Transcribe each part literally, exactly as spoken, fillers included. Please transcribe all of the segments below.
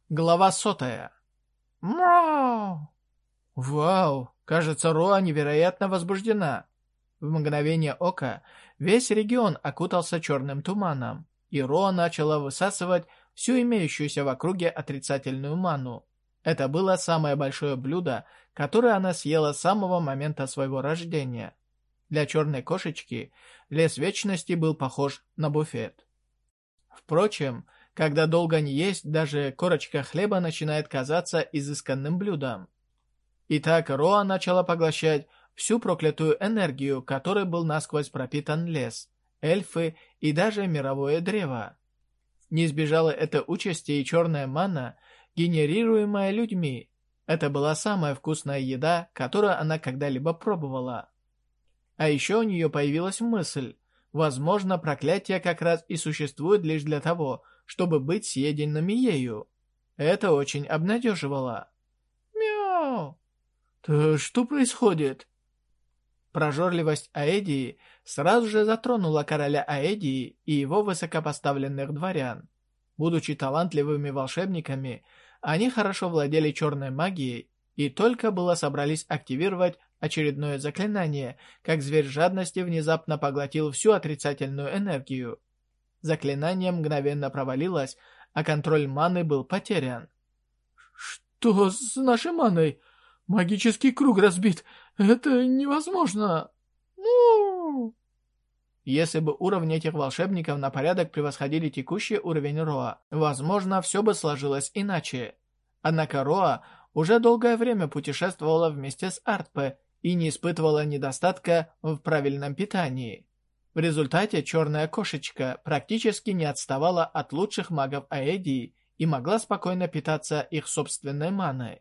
Глава сотая. Мяу! Вау! Кажется, Роа невероятно возбуждена. В мгновение ока весь регион окутался черным туманом, и Роа начала высасывать всю имеющуюся в округе отрицательную ману. Это было самое большое блюдо, которое она съела с самого момента своего рождения. Для черной кошечки лес вечности был похож на буфет. Впрочем, когда долго не есть, даже корочка хлеба начинает казаться изысканным блюдом. Итак, Роа начала поглощать всю проклятую энергию, которой был насквозь пропитан лес, эльфы и даже мировое древо. Не избежала этой участи и черная манна, генерируемая людьми. Это была самая вкусная еда, которую она когда-либо пробовала. А еще у нее появилась мысль: возможно, проклятие как раз и существует лишь для того, чтобы быть съеденными ею. Это очень обнадеживало. Мяу! Да что происходит? Прожорливость Аэдии сразу же затронула короля Аэдии и его высокопоставленных дворян. Будучи талантливыми волшебниками, они хорошо владели черной магией и только было собрались активировать очередное заклинание, как зверь жадности внезапно поглотил всю отрицательную энергию. Заклинание мгновенно провалилось, а контроль маны был потерян. «Что с нашей маной? Магический круг разбит. Это невозможно!» «Ну...» Если бы уровни этих волшебников на порядок превосходили текущий уровень Роа, возможно, все бы сложилось иначе. Однако Роа уже долгое время путешествовала вместе с Артпе и не испытывала недостатка в правильном питании. В результате черная кошечка практически не отставала от лучших магов Аэдии и могла спокойно питаться их собственной маной.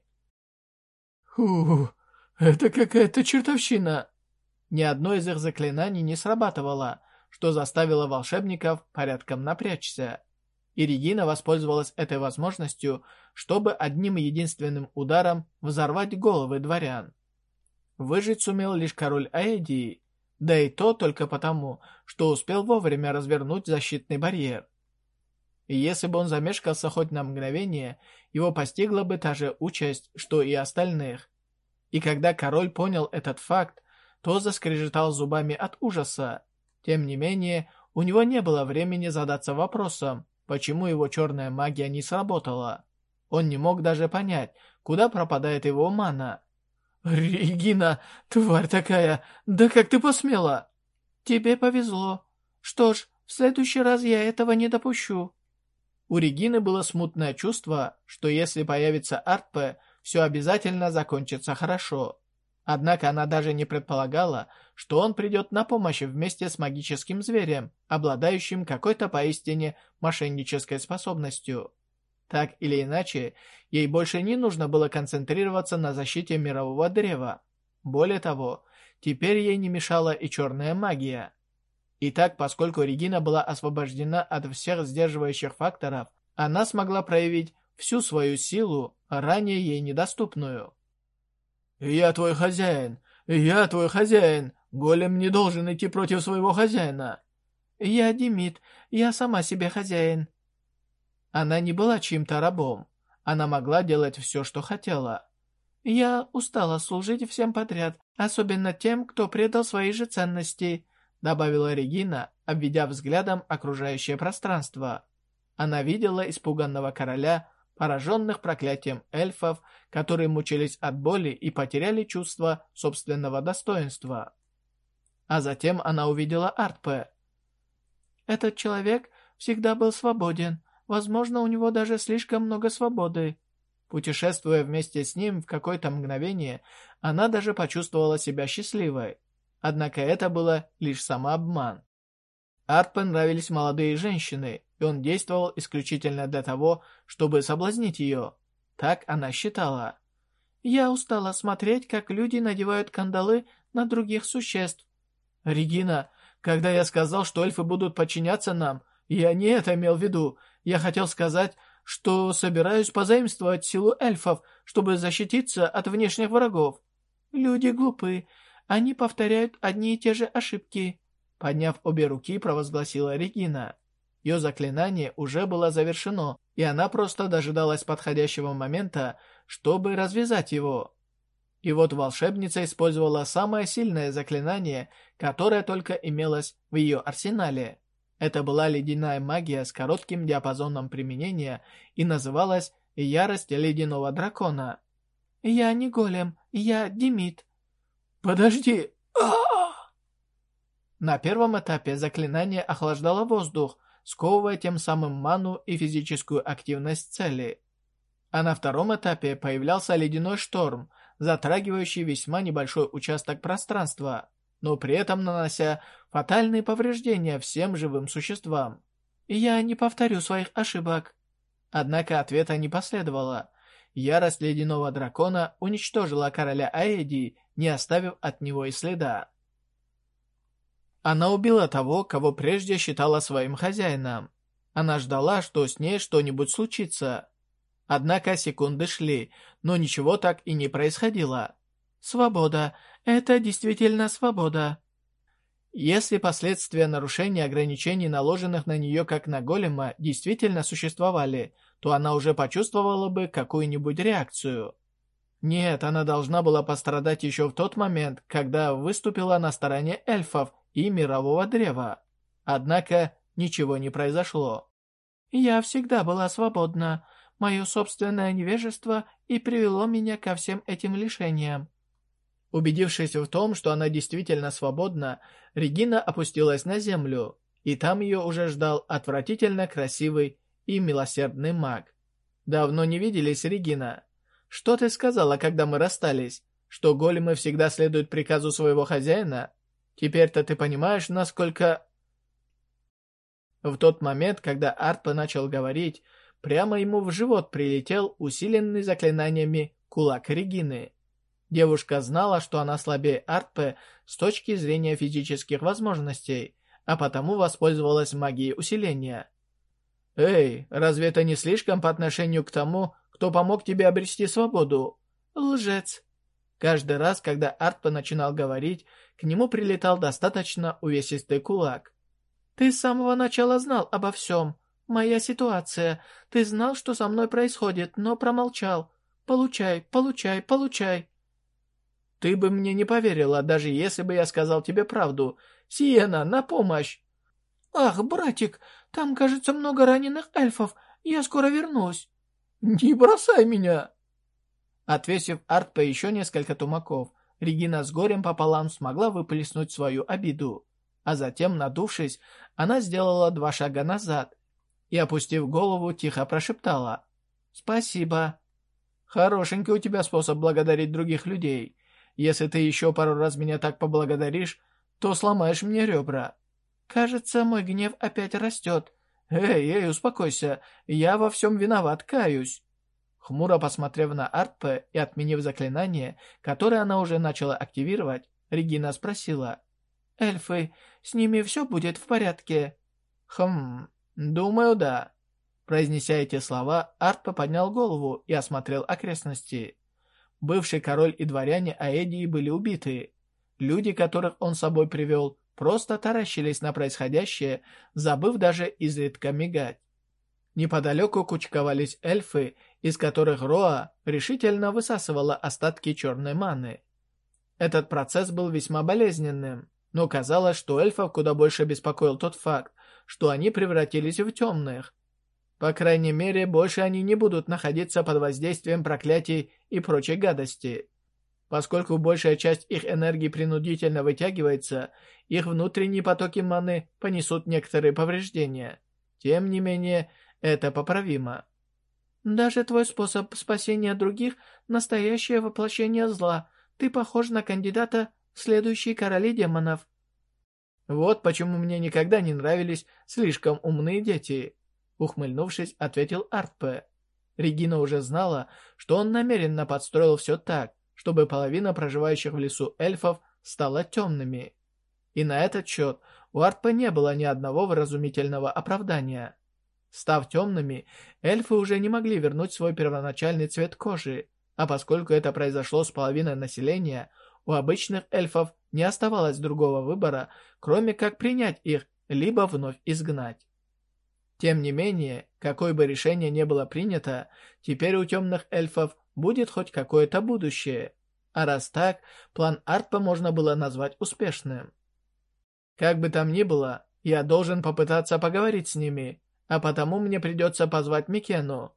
Фу, это какая-то чертовщина. Ни одно из их заклинаний не срабатывало, что заставило волшебников порядком напрячься. И Регина воспользовалась этой возможностью, чтобы одним единственным ударом взорвать головы дворян. Выжить сумел лишь король Аэдии, да и то только потому, что успел вовремя развернуть защитный барьер. И если бы он замешкался хоть на мгновение, его постигла бы та же участь, что и остальных. И когда король понял этот факт, то заскрежетал зубами от ужаса. Тем не менее, у него не было времени задаться вопросом, почему его черная магия не сработала. Он не мог даже понять, куда пропадает его мана. «Регина, тварь такая, да как ты посмела?» «Тебе повезло. Что ж, в следующий раз я этого не допущу». У Регины было смутное чувство, что если появится Артпе, все обязательно закончится хорошо. Однако она даже не предполагала, что он придет на помощь вместе с магическим зверем, обладающим какой-то поистине мошеннической способностью. Так или иначе, ей больше не нужно было концентрироваться на защите мирового древа. Более того, теперь ей не мешала и черная магия. Итак, поскольку Регина была освобождена от всех сдерживающих факторов, она смогла проявить всю свою силу, ранее ей недоступную. «Я твой хозяин! Я твой хозяин! Голем не должен идти против своего хозяина!» «Я Демид, я сама себе хозяин!» Она не была чьим-то рабом. Она могла делать все, что хотела. «Я устала служить всем подряд, особенно тем, кто предал свои же ценности», добавила Регина, обведя взглядом окружающее пространство. Она видела испуганного короля, пораженных проклятием эльфов, которые мучились от боли и потеряли чувство собственного достоинства. А затем она увидела Артпе. «Этот человек всегда был свободен. Возможно, у него даже слишком много свободы». Путешествуя вместе с ним в какое-то мгновение, она даже почувствовала себя счастливой. Однако это было лишь самообман. Артпе нравились молодые женщины, и он действовал исключительно для того, чтобы соблазнить ее. Так она считала. «Я устала смотреть, как люди надевают кандалы на других существ». «Регина, когда я сказал, что эльфы будут подчиняться нам, я не это имел в виду. Я хотел сказать, что собираюсь позаимствовать силу эльфов, чтобы защититься от внешних врагов». «Люди глупы. Они повторяют одни и те же ошибки», подняв обе руки, провозгласила Регина. Ее заклинание уже было завершено, и она просто дожидалась подходящего момента, чтобы развязать его. И вот волшебница использовала самое сильное заклинание, которое только имелось в ее арсенале. Это была ледяная магия с коротким диапазоном применения и называлась «Ярость ледяного дракона». «Я не голем, я Демид». «Подожди!» На первом этапе заклинание охлаждало воздух, сковывая тем самым ману и физическую активность цели. А на втором этапе появлялся ледяной шторм, затрагивающий весьма небольшой участок пространства, но при этом нанося фатальные повреждения всем живым существам. «Я не повторю своих ошибок». Однако ответа не последовало. Ярость ледяного дракона уничтожила короля Аэдии, не оставив от него и следа. Она убила того, кого прежде считала своим хозяином. Она ждала, что с ней что-нибудь случится. Однако секунды шли, но ничего так и не происходило. Свобода. Это действительно свобода. Если последствия нарушения ограничений, наложенных на нее как на голема, действительно существовали, то она уже почувствовала бы какую-нибудь реакцию. Нет, она должна была пострадать еще в тот момент, когда выступила на стороне эльфов и мирового древа. Однако ничего не произошло. «Я всегда была свободна. Мое собственное невежество и привело меня ко всем этим лишениям». Убедившись в том, что она действительно свободна, Регина опустилась на землю, и там ее уже ждал отвратительно красивый и милосердный маг. «Давно не виделись, Регина. Что ты сказала, когда мы расстались? Что големы всегда следуют приказу своего хозяина? Теперь-то ты понимаешь, насколько...» В тот момент, когда Артпе начал говорить, прямо ему в живот прилетел усиленный заклинаниями кулак Регины. Девушка знала, что она слабее Артпе с точки зрения физических возможностей, а потому воспользовалась магией усиления. «Эй, разве это не слишком по отношению к тому, кто помог тебе обрести свободу?» «Лжец». Каждый раз, когда Артпе начинал говорить, к нему прилетал достаточно увесистый кулак. «Ты с самого начала знал обо всем. Моя ситуация. Ты знал, что со мной происходит, но промолчал. Получай, получай, получай». «Ты бы мне не поверила, даже если бы я сказал тебе правду. Сиена, на помощь!» «Ах, братик, там, кажется, много раненых эльфов. Я скоро вернусь». «Не бросай меня!» Отвесив Артпе еще несколько тумаков, Регина с горем пополам смогла выплеснуть свою обиду. А затем, надувшись, она сделала два шага назад и, опустив голову, тихо прошептала: «Спасибо». «Хорошенький у тебя способ благодарить других людей. Если ты еще пару раз меня так поблагодаришь, то сломаешь мне ребра». «Кажется, мой гнев опять растет. Эй, эй, успокойся, я во всем виноват, каюсь». Хмуро посмотрев на Артпе и отменив заклинание, которое она уже начала активировать, Регина спросила: «Эльфы, с ними все будет в порядке?» «Хм, думаю, да». Произнеся эти слова, Артпе поднял голову и осмотрел окрестности. Бывший король и дворяне Аэдии были убиты. Люди, которых он с собой привел, просто таращились на происходящее, забыв даже изредка мигать. Неподалеку кучковались эльфы, из которых Роа решительно высасывала остатки черной маны. Этот процесс был весьма болезненным, но казалось, что эльфов куда больше беспокоил тот факт, что они превратились в темных. По крайней мере, больше они не будут находиться под воздействием проклятий и прочей гадости. Поскольку большая часть их энергии принудительно вытягивается, их внутренние потоки маны понесут некоторые повреждения. Тем не менее, это поправимо. «Даже твой способ спасения других – настоящее воплощение зла. Ты похож на кандидата в следующие короли демонов». «Вот почему мне никогда не нравились слишком умные дети», — ухмыльнувшись, ответил Артпе. Регина уже знала, что он намеренно подстроил все так, чтобы половина проживающих в лесу эльфов стала темными. И на этот счет у Артпе не было ни одного вразумительного оправдания. Став темными, эльфы уже не могли вернуть свой первоначальный цвет кожи, а поскольку это произошло с половиной населения, у обычных эльфов не оставалось другого выбора, кроме как принять их, либо вновь изгнать. Тем не менее, Какое бы решение ни было принято, теперь у темных эльфов будет хоть какое-то будущее. А раз так, план Артпа можно было назвать успешным. Как бы там ни было, я должен попытаться поговорить с ними, а потому мне придется позвать Микену.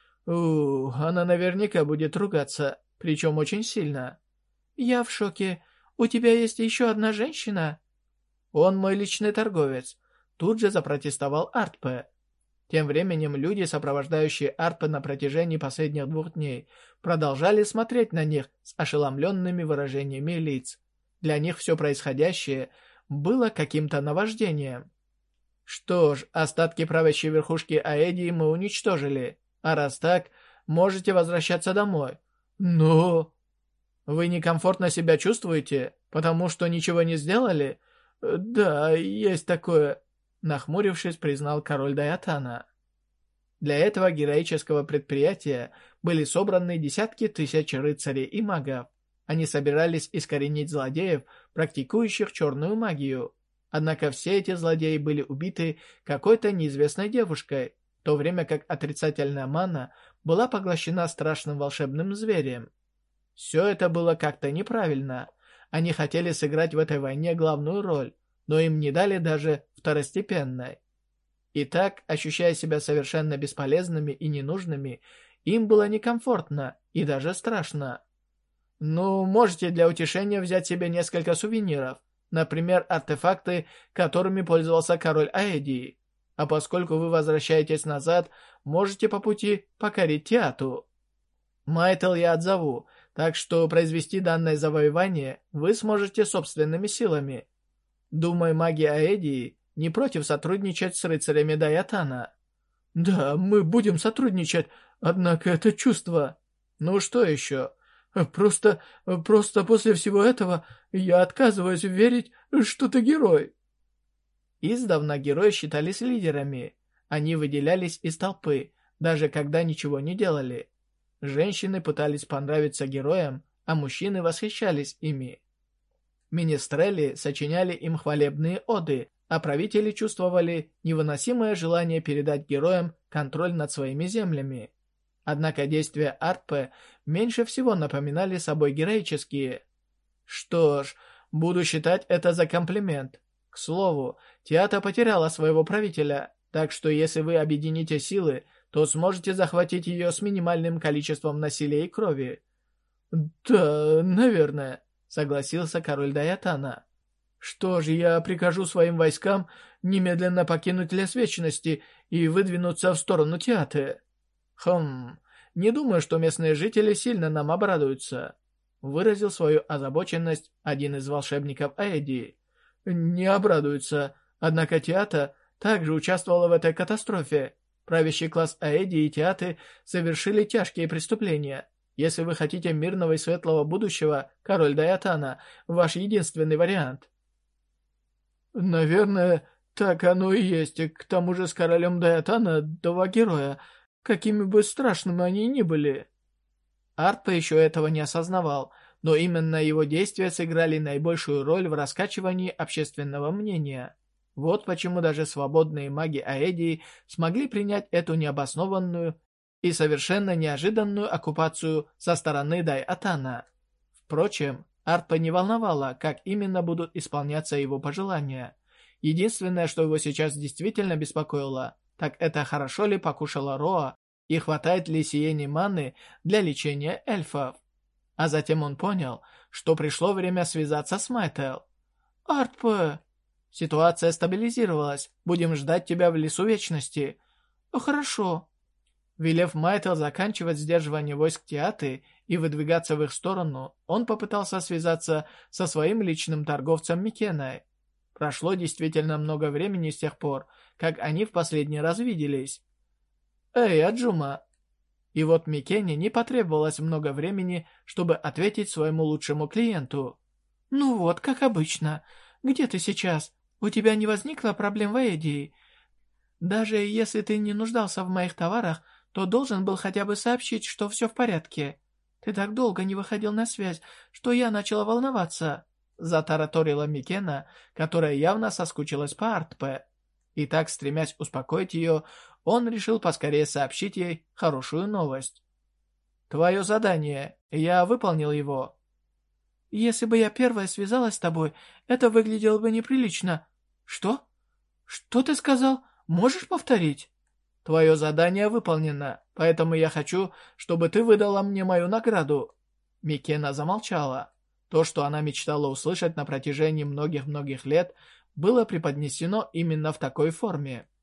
Ух, она наверняка будет ругаться, причем очень сильно. Я в шоке. У тебя есть еще одна женщина? Он мой личный торговец. Тут же запротестовал Артпе. Тем временем люди, сопровождающие Артпе на протяжении последних двух дней, продолжали смотреть на них с ошеломленными выражениями лиц. Для них все происходящее было каким-то наваждением. Что ж, остатки правящей верхушки Аэдии мы уничтожили, а раз так, можете возвращаться домой. Но... Вы некомфортно себя чувствуете, потому что ничего не сделали? Да, есть такое, нахмурившись, признал король Дайатана. Для этого героического предприятия были собраны десятки тысяч рыцарей и магов. Они собирались искоренить злодеев, практикующих черную магию. Однако все эти злодеи были убиты какой-то неизвестной девушкой, в то время как отрицательная мана была поглощена страшным волшебным зверем. Все это было как-то неправильно. Они хотели сыграть в этой войне главную роль, но им не дали даже второстепенной. И так, ощущая себя совершенно бесполезными и ненужными, им было некомфортно и даже страшно. Ну, можете для утешения взять себе несколько сувениров, например, артефакты, которыми пользовался король Аэдии. А поскольку вы возвращаетесь назад, можете по пути покорить Тиату. Майтл я отзову, так что произвести данное завоевание вы сможете собственными силами. Думаю, маги Аэдии не против сотрудничать с рыцарями Дайатана. Да, мы будем сотрудничать, однако это чувство... Ну что еще? Просто, просто после всего этого я отказываюсь верить, что ты герой. Издавна герои считались лидерами. Они выделялись из толпы, даже когда ничего не делали. Женщины пытались понравиться героям, а мужчины восхищались ими. Министрели сочиняли им хвалебные оды, а правители чувствовали невыносимое желание передать героям контроль над своими землями. Однако действия Артпе меньше всего напоминали собой героические. Что ж, буду считать это за комплимент. К слову, Тиата потеряла своего правителя, так что если вы объедините силы, то сможете захватить ее с минимальным количеством насилия и крови. Да, наверное, согласился король Дайатана. Что же, я прикажу своим войскам немедленно покинуть лес вечности и выдвинуться в сторону Тиаты. Хм, не думаю, что местные жители сильно нам обрадуются, выразил свою озабоченность один из волшебников Аэдии. Не обрадуются, однако Тиата также участвовала в этой катастрофе. Правящий класс Аэдии и Тиаты совершили тяжкие преступления. Если вы хотите мирного и светлого будущего, король Дайатана, ваш единственный вариант. Наверное, так оно и есть. К тому же с королем Дайатана два героя, какими бы страшными они ни были. Артпа еще этого не осознавал, но именно его действия сыграли наибольшую роль в раскачивании общественного мнения. Вот почему даже свободные маги Аэдии смогли принять эту необоснованную и совершенно неожиданную оккупацию со стороны Дайатана. Впрочем, Артпа не волновало, как именно будут исполняться его пожелания. Единственное, что его сейчас действительно беспокоило, так это хорошо ли покушала Роа и хватает ли сиений маны для лечения эльфов. А затем он понял, что пришло время связаться с Майтел. «Артпе, ситуация стабилизировалась, будем ждать тебя в лесу вечности». «Хорошо». Велев Майтел заканчивать сдерживание войск Тиаты и выдвигаться в их сторону, он попытался связаться со своим личным торговцем Микеной. Прошло действительно много времени с тех пор, как они в последний раз виделись. «Эй, Аджума!» И вот Микене не потребовалось много времени, чтобы ответить своему лучшему клиенту. «Ну вот, как обычно. Где ты сейчас? У тебя не возникло проблем в Аэдии? Даже если ты не нуждался в моих товарах, то должен был хотя бы сообщить, что все в порядке. Ты так долго не выходил на связь, что я начала волноваться», — затараторила Микена, которая явно соскучилась по Артпе. И так, стремясь успокоить ее, он решил поскорее сообщить ей хорошую новость. «Твое задание. Я выполнил его». «Если бы я первая связалась с тобой, это выглядело бы неприлично». «Что? Что ты сказал? Можешь повторить?» «Твое задание выполнено, поэтому я хочу, чтобы ты выдала мне мою награду». Микена замолчала. То, что она мечтала услышать на протяжении многих-многих лет, было преподнесено именно в такой форме.